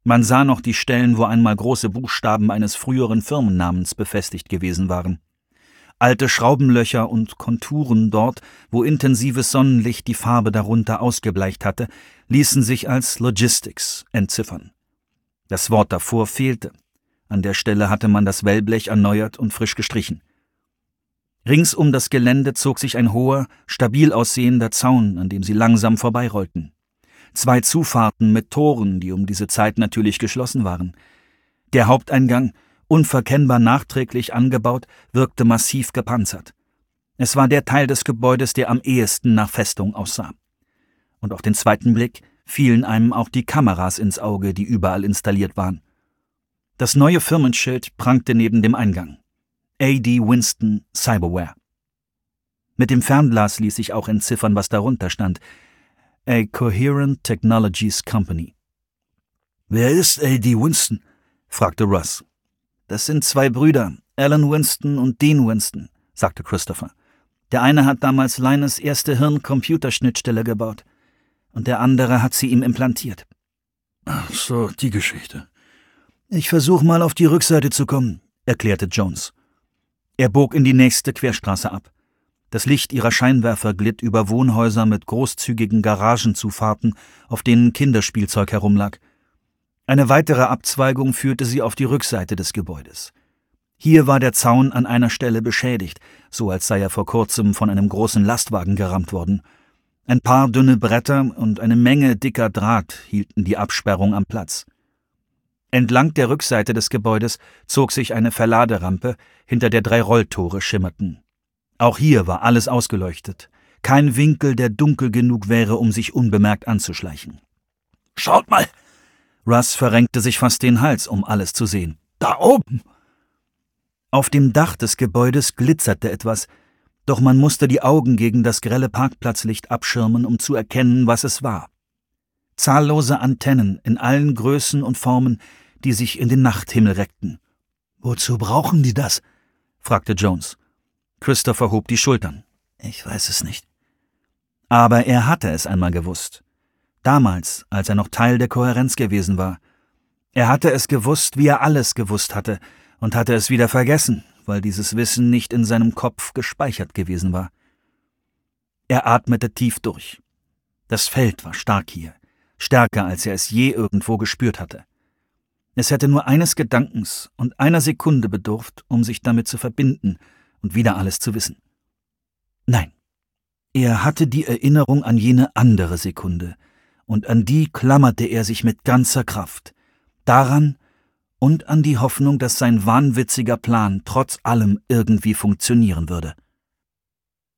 Man sah noch die Stellen, wo einmal große Buchstaben eines früheren Firmennamens befestigt gewesen waren. Alte Schraubenlöcher und Konturen dort, wo intensives Sonnenlicht die Farbe darunter ausgebleicht hatte, ließen sich als Logistics entziffern. Das Wort davor fehlte. An der Stelle hatte man das Wellblech erneuert und frisch gestrichen. Rings um das Gelände zog sich ein hoher, stabil aussehender Zaun, an dem sie langsam vorbeirollten. 2 Zufahrten mit Toren, die um diese Zeit natürlich geschlossen waren. Der Haupteingang, unverkennbar nachträglich angebaut, wirkte massiv gepanzert. Es war der Teil des Gebäudes, der am ehesten nach Festung aussah. Und auf den zweiten Blick fielen einem auch die Kameras ins Auge, die überall installiert waren. Das neue Firmenschild prangte neben dem Eingang. A.D. Winston Cyberware. Mit dem Fernglas ließ sich auch entziffern, was darunter stand. A Coherent Technologies Company. »Wer ist A.D. Winston?« fragte Russ. »Das sind 2 Brüder, Alan Winston und Dean Winston«, sagte Christopher. »Der eine hat damals Linus' erste Hirn-Computerschnittstelle gebaut und der andere hat sie ihm implantiert.« »Ach so, die Geschichte.« »Ich versuche mal auf die Rückseite zu kommen«, erklärte Jones. Er bog in die nächste Querstraße ab. Das Licht ihrer Scheinwerfer glitt über Wohnhäuser mit großzügigen Garagenzufahrten, auf denen Kinderspielzeug herumlag. Eine weitere Abzweigung führte sie auf die Rückseite des Gebäudes. Hier war der Zaun an einer Stelle beschädigt, so als sei er vor kurzem von einem großen Lastwagen gerammt worden. Ein paar dünne Bretter und eine Menge dicker Draht hielten die Absperrung am Platz. Entlang der Rückseite des Gebäudes zog sich eine Verladerampe, hinter der 3 Rolltore schimmerten. Auch hier war alles ausgeleuchtet. Kein Winkel, der dunkel genug wäre, um sich unbemerkt anzuschleichen. »Schaut mal!« Russ verrenkte sich fast den Hals, um alles zu sehen. »Da oben!« Auf dem Dach des Gebäudes glitzerte etwas, doch man musste die Augen gegen das grelle Parkplatzlicht abschirmen, um zu erkennen, was es war. Zahllose Antennen in allen Größen und Formen, die sich in den Nachthimmel reckten. »Wozu brauchen die das?« fragte Jones. Christopher hob die Schultern. »Ich weiß es nicht.« Aber er hatte es einmal gewusst. Damals, als er noch Teil der Kohärenz gewesen war. Er hatte es gewusst, wie er alles gewusst hatte, und hatte es wieder vergessen, weil dieses Wissen nicht in seinem Kopf gespeichert gewesen war. Er atmete tief durch. Das Feld war stark hier, stärker, als er es je irgendwo gespürt hatte. Es hätte nur eines Gedankens und einer Sekunde bedurft, um sich damit zu verbinden und wieder alles zu wissen. Nein, er hatte die Erinnerung an jene andere Sekunde, und an die klammerte er sich mit ganzer Kraft. Daran und an die Hoffnung, dass sein wahnwitziger Plan trotz allem irgendwie funktionieren würde.